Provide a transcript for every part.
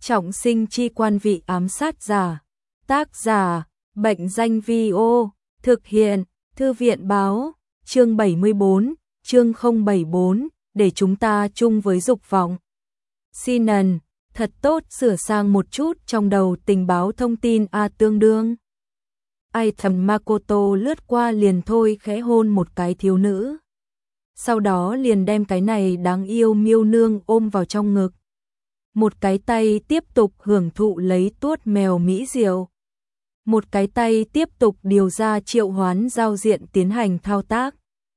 Trọng sinh chi quan vị ám sát giả. Tác giả, Bệnh danh Vi-ô, thực hiện, Thư viện báo, chương 74, chương 074, để chúng ta chung với dục vọng. Sinan, thật tốt sửa sang một chút trong đầu tình báo thông tin A tương đương. Ai thầm Makoto lướt qua liền thôi khẽ hôn một cái thiếu nữ. Sau đó liền đem cái này đáng yêu miêu nương ôm vào trong ngực. Một cái tay tiếp tục hưởng thụ lấy tuốt mèo mỹ diệu. Một cái tay tiếp tục điều ra triệu hoán giao diện tiến hành thao tác.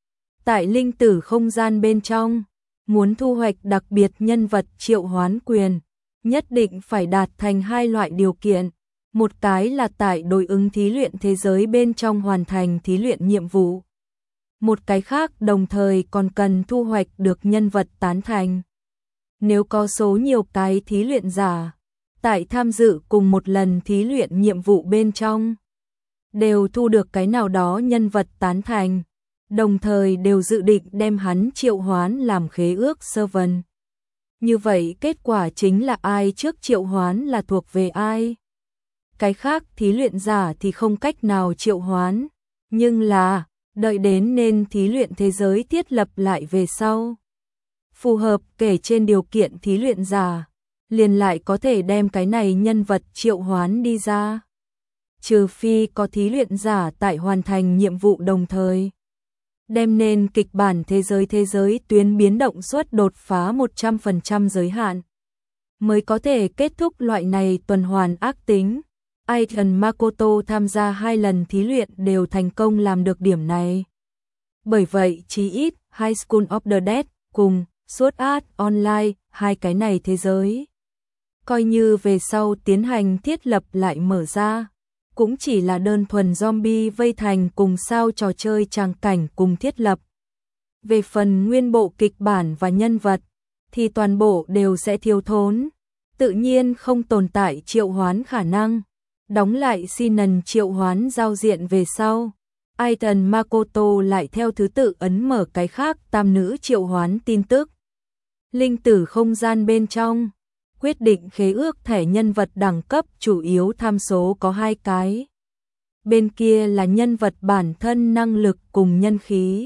Tại linh tử không gian bên trong, muốn thu hoạch đặc biệt nhân vật triệu hoán quyền, nhất định phải đạt thành hai loại điều kiện. Một cái là tại đối ứng thí luyện thế giới bên trong hoàn thành thí luyện nhiệm vụ. Một cái khác đồng thời còn cần thu hoạch được nhân vật tán thành. Nếu có số nhiều cái thí luyện giả, tại tham dự cùng một lần thí luyện nhiệm vụ bên trong, đều thu được cái nào đó nhân vật tán thành, đồng thời đều dự định đem hắn triệu hoán làm khế ước servant. Như vậy kết quả chính là ai trước triệu hoán là thuộc về ai. Cái khác thí luyện giả thì không cách nào triệu hoán, nhưng là đợi đến nên thí luyện thế giới thiết lập lại về sau. Phù hợp kể trên điều kiện thí luyện giả, liền lại có thể đem cái này nhân vật triệu hoán đi ra. Trừ phi có thí luyện giả tại hoàn thành nhiệm vụ đồng thời đem nên kịch bản thế giới tuyến biến động suất đột phá 100% giới hạn, mới có thể kết thúc loại này tuần hoàn ác tính. Aiton Makoto tham gia 2 lần thí luyện đều thành công làm được điểm này. Bởi vậy chí ít High School of the Dead cùng Sword Art Online, hai cái này thế giới, coi như về sau tiến hành thiết lập lại mở ra, cũng chỉ là đơn thuần zombie vây thành cùng sao trò chơi tràng cảnh cùng thiết lập. Về phần nguyên bộ kịch bản và nhân vật, thì toàn bộ đều sẽ thiếu thốn, tự nhiên không tồn tại triệu hoán khả năng. Đóng lại Sinan triệu hoán giao diện về sau, Aiton Makoto lại theo thứ tự ấn mở cái khác tam nữ triệu hoán tin tức. Linh tử không gian bên trong, quyết định khế ước thẻ nhân vật đẳng cấp chủ yếu tham số có 2 cái. Bên kia là nhân vật bản thân năng lực cùng nhân khí.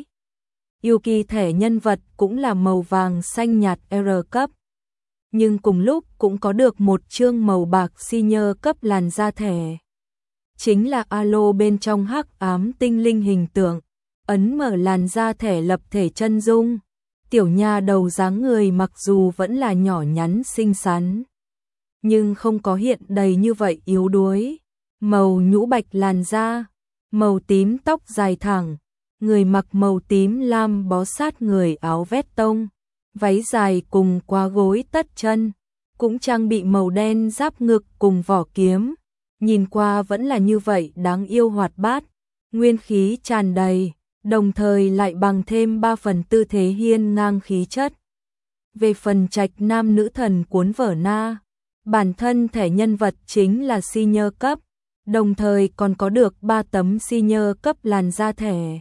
Yuki thẻ nhân vật cũng là màu vàng xanh nhạt R cấp. Nhưng cùng lúc cũng có được một chương màu bạc senior cấp làn da thẻ. Chính là alo bên trong hắc ám tinh linh hình tượng, ấn mở làn da thẻ lập thể chân dung. Tiểu nha đầu dáng người mặc dù vẫn là nhỏ nhắn xinh xắn, nhưng không có hiện đầy như vậy yếu đuối. Màu nhũ bạch làn da, màu tím tóc dài thẳng, người mặc màu tím lam bó sát người áo vét tông, váy dài cùng quá gối tất chân, cũng trang bị màu đen giáp ngực cùng vỏ kiếm. Nhìn qua vẫn là như vậy đáng yêu hoạt bát, nguyên khí tràn đầy, đồng thời lại bằng thêm 3 phần tư thế hiên ngang khí chất. Về phần trạch nam nữ thần cuốn vở na, bản thân thẻ nhân vật chính là senior cấp, đồng thời còn có được 3 tấm senior cấp làn da thẻ.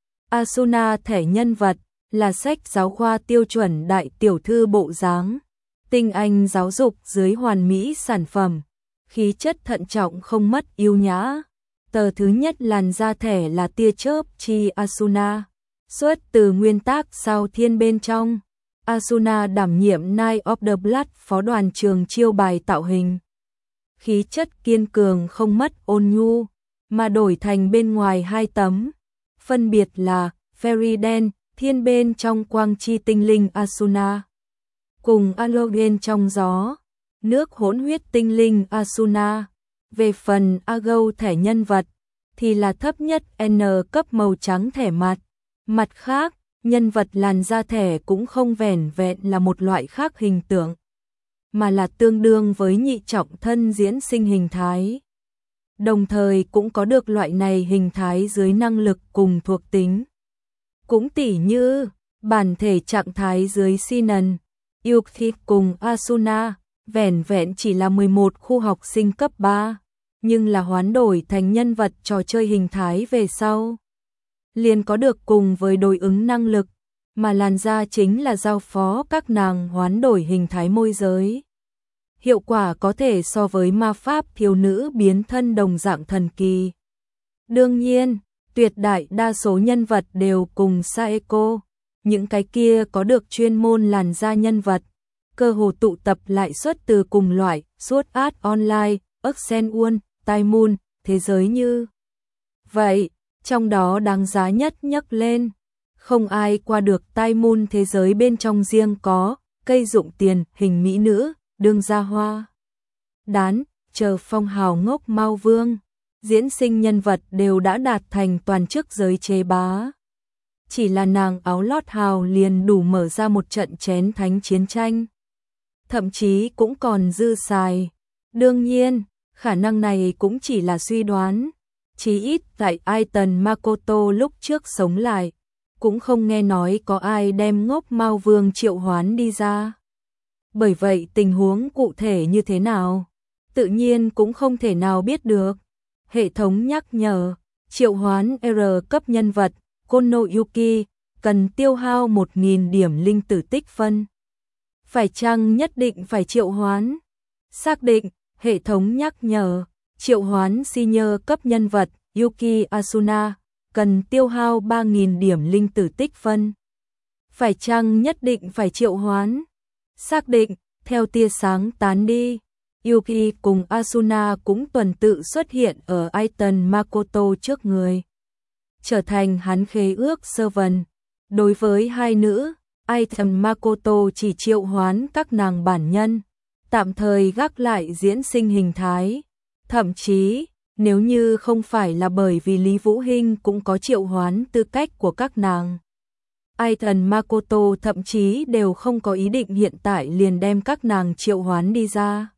Asuna thẻ nhân vật là sách giáo khoa tiêu chuẩn đại tiểu thư bộ dáng, tinh anh giáo dục dưới hoàn mỹ sản phẩm, khí chất thận trọng không mất yêu nhã. Tờ thứ nhất làn da thẻ là tia chớp chi Asuna, xuất từ nguyên tác sao thiên bên trong. Asuna đảm nhiệm Knight of the Blood phó đoàn trường chiêu bài tạo hình. Khí chất kiên cường không mất ôn nhu, mà đổi thành bên ngoài 2 tấm, phân biệt là Fairy đen, thiên bên trong quang chi tinh linh Asuna, cùng Alogen trong gió, nước hỗn huyết tinh linh Asuna. Về phần Agou thẻ nhân vật, thì là thấp nhất N cấp màu trắng thẻ mặt. Mặt khác, nhân vật làn da thẻ cũng không vẻn vẹn là một loại khác hình tượng, mà là tương đương với nhị trọng thân diễn sinh hình thái. Đồng thời cũng có được loại này hình thái dưới năng lực cùng thuộc tính. Cũng tỉ như, bản thể trạng thái dưới Sinan, Yuki cùng Asuna, vẻn vẹn chỉ là 11 khu học sinh cấp 3, nhưng là hoán đổi thành nhân vật trò chơi hình thái về sau, liền có được cùng với đối ứng năng lực, mà làn da chính là giao phó các nàng hoán đổi hình thái môi giới. hiệu quả có thể so với ma pháp thiếu nữ biến thân đồng dạng thần kỳ. Đương nhiên, tuyệt đại đa số nhân vật đều cùng Saeko, những cái kia có được chuyên môn làn da nhân vật, cơ hồ tụ tập lại xuất từ cùng loại Sword Art Online, Oxenwon, Tai Moon, thế giới như vậy, trong đó đáng giá nhất nhắc lên, không ai qua được Tai Moon thế giới bên trong riêng có cây dụng tiền, hình mỹ nữ, đương gia hoa đán, chờ phong hào ngốc Mao Vương, diễn sinh nhân vật đều đã đạt thành toàn chức giới chế bá. Chỉ là nàng áo lót hào liền đủ mở ra một trận chén thánh chiến tranh. Thậm chí cũng còn dư xài. Đương nhiên, khả năng này cũng chỉ là suy đoán. Chí ít tại Aiton Makoto lúc trước sống lại, cũng không nghe nói có ai đem ngốc Mao Vương triệu hoán đi ra. Bởi vậy tình huống cụ thể như thế nào, tự nhiên cũng không thể nào biết được. Hệ thống nhắc nhở, triệu hoán R cấp nhân vật, Kono Yuki, cần tiêu hao 1000 điểm linh tử tích phân. Phải chăng nhất định phải triệu hoán? Xác định, hệ thống nhắc nhở, triệu hoán senior cấp nhân vật, Yuki Asuna, cần tiêu hao 3000 điểm linh tử tích phân. Phải chăng nhất định phải triệu hoán? Xác định, theo tia sáng tán đi, Yuki cùng Asuna cũng tuần tự xuất hiện ở Aiton Makoto trước người, trở thành hắn khế ước servant. Đối với hai nữ, Aiton Makoto chỉ triệu hoán các nàng bản nhân, tạm thời gác lại diễn sinh hình thái. Thậm chí, nếu như không phải là bởi vì Lý Vũ Hinh cũng có triệu hoán tư cách của các nàng, Aiton Makoto thậm chí đều không có ý định hiện tại liền đem các nàng triệu hoán đi ra.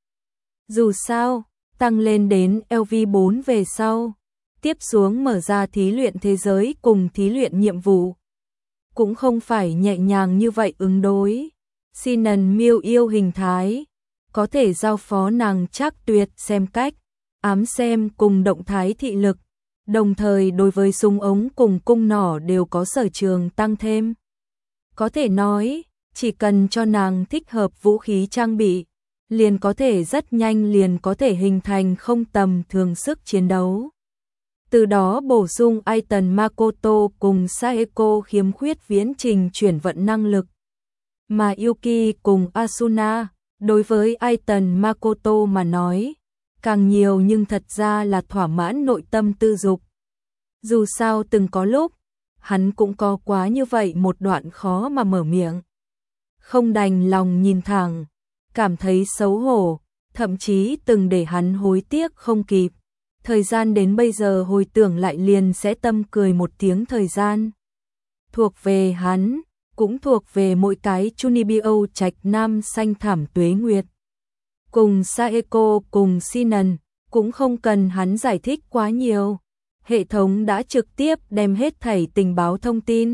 Dù sao, tăng lên đến LV4 về sau, tiếp xuống mở ra thí luyện thế giới cùng thí luyện nhiệm vụ, cũng không phải nhẹ nhàng như vậy ứng đối. Sinan miêu yêu hình thái, có thể giao phó nàng chắc tuyệt xem cách, ám xem cùng động thái thị lực, đồng thời đối với súng ống cùng cung nỏ đều có sở trường tăng thêm. Có thể nói, chỉ cần cho nàng thích hợp vũ khí trang bị, liền có thể rất nhanh liền có thể hình thành không tầm thường sức chiến đấu. Từ đó bổ sung Aiton Makoto cùng Saeko khiếm khuyết viễn trình chuyển vận năng lực. Mà Yuki cùng Asuna, đối với Aiton Makoto mà nói, càng nhiều nhưng thật ra là thỏa mãn nội tâm tư dục. Dù sao từng có lúc, hắn cũng có quá như vậy một đoạn khó mà mở miệng. Không đành lòng nhìn thẳng, cảm thấy xấu hổ, thậm chí từng để hắn hối tiếc không kịp. Thời gian đến bây giờ hồi tưởng lại liền sẽ tâm cười một tiếng thời gian. Thuộc về hắn, cũng thuộc về mỗi cái Chunibyo trạch nam xanh thảm tuế nguyệt. Cùng Saeko cùng Sinan, cũng không cần hắn giải thích quá nhiều. Hệ thống đã trực tiếp đem hết thảy tình báo thông tin,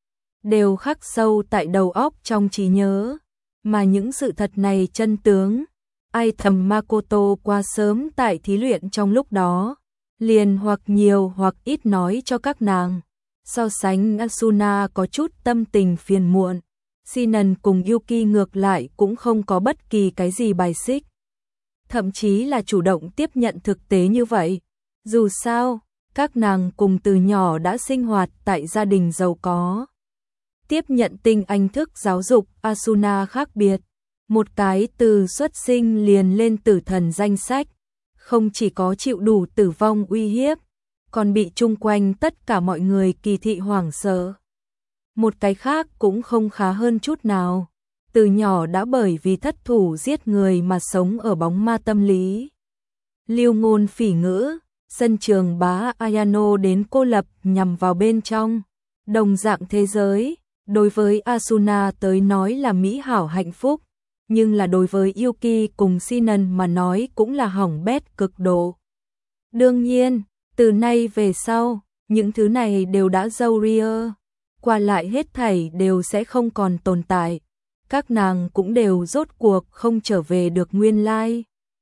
đều khắc sâu tại đầu óc trong trí nhớ. Mà những sự thật này chân tướng, Aiton Makoto qua sớm tại thí luyện trong lúc đó, liền hoặc nhiều hoặc ít nói cho các nàng. So sánh Asuna có chút tâm tình phiền muộn, Sinan cùng Yuki ngược lại cũng không có bất kỳ cái gì bài xích. Thậm chí là chủ động tiếp nhận thực tế như vậy. Dù sao, các nàng cùng từ nhỏ đã sinh hoạt tại gia đình giàu có. Tiếp nhận tinh anh thức giáo dục Asuna khác biệt. Một cái từ xuất sinh liền lên tử thần danh sách, không chỉ có chịu đủ tử vong uy hiếp, còn bị chung quanh tất cả mọi người kỳ thị hoảng sợ. Một cái khác cũng không khá hơn chút nào, từ nhỏ đã bởi vì thất thủ giết người mà sống ở bóng ma tâm lý. Lưu ngôn phỉ ngữ, sân trường bá Ayano đến cô lập nhằm vào bên trong. Đồng dạng thế giới, đối với Asuna tới nói là mỹ hảo hạnh phúc, nhưng là đối với Yuki cùng Sinan mà nói cũng là hỏng bét cực độ. Đương nhiên, từ nay về sau, những thứ này đều đã dâu ria, qua lại hết thảy đều sẽ không còn tồn tại. Các nàng cũng đều rốt cuộc không trở về được nguyên lai.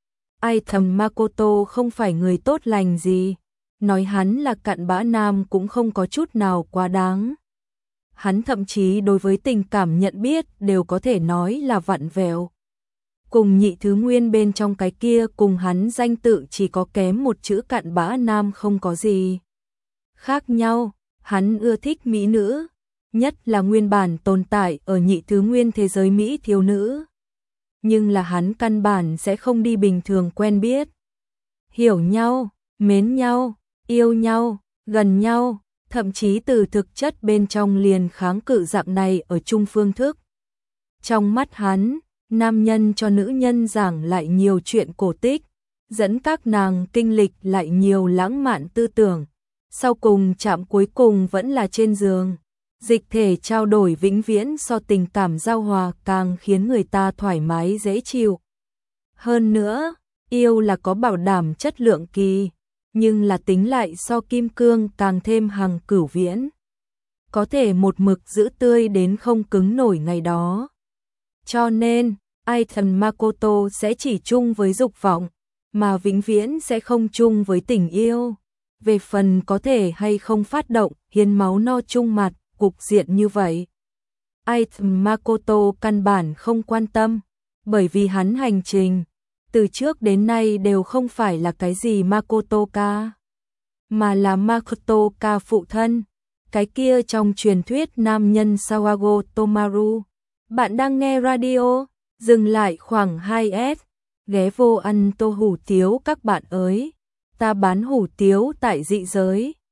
Aiton Makoto không phải người tốt lành gì, nói hắn là cặn bã nam cũng không có chút nào quá đáng. Hắn thậm chí đối với tình cảm nhận biết đều có thể nói là vặn vẹo. cùng Nhị Thứ Nguyên bên trong cái kia cùng hắn danh tự chỉ có kém một chữ cặn bã nam không có gì khác nhau, hắn ưa thích mỹ nữ, nhất là nguyên bản tồn tại ở Nhị Thứ Nguyên thế giới mỹ thiếu nữ. Nhưng là hắn căn bản sẽ không đi bình thường quen biết. Hiểu nhau, mến nhau, yêu nhau, gần nhau, thậm chí từ thực chất bên trong liền kháng cự dạng này ở chung phương thức. Trong mắt hắn, nam nhân cho nữ nhân giảng lại nhiều chuyện cổ tích, dẫn các nàng kinh lịch lại nhiều lãng mạn tư tưởng, sau cùng chạm cuối cùng vẫn là trên giường. Dịch thể trao đổi vĩnh viễn so tình cảm giao hòa càng khiến người ta thoải mái dễ chịu. Hơn nữa, yêu là có bảo đảm chất lượng kỳ, nhưng là tính lại so kim cương càng thêm hằng cửu viễn. Có thể một mực giữ tươi đến không cứng nổi ngày đó. Cho nên, Aiton Makoto sẽ chỉ chung với dục vọng, mà vĩnh viễn sẽ không chung với tình yêu. Về phần có thể hay không phát động, hiến máu no chung mặt, cục diện như vậy. Aiton Makoto căn bản không quan tâm, bởi vì hắn hành trình, từ trước đến nay đều không phải là cái gì Makoto-ka, mà là Makoto-ka phụ thân, cái kia trong truyền thuyết nam nhân Sawago Tomaru. Bạn đang nghe radio, dừng lại khoảng 2S, ghé vô ăn tô hủ tiếu các bạn ơi, ta bán hủ tiếu tại dị giới.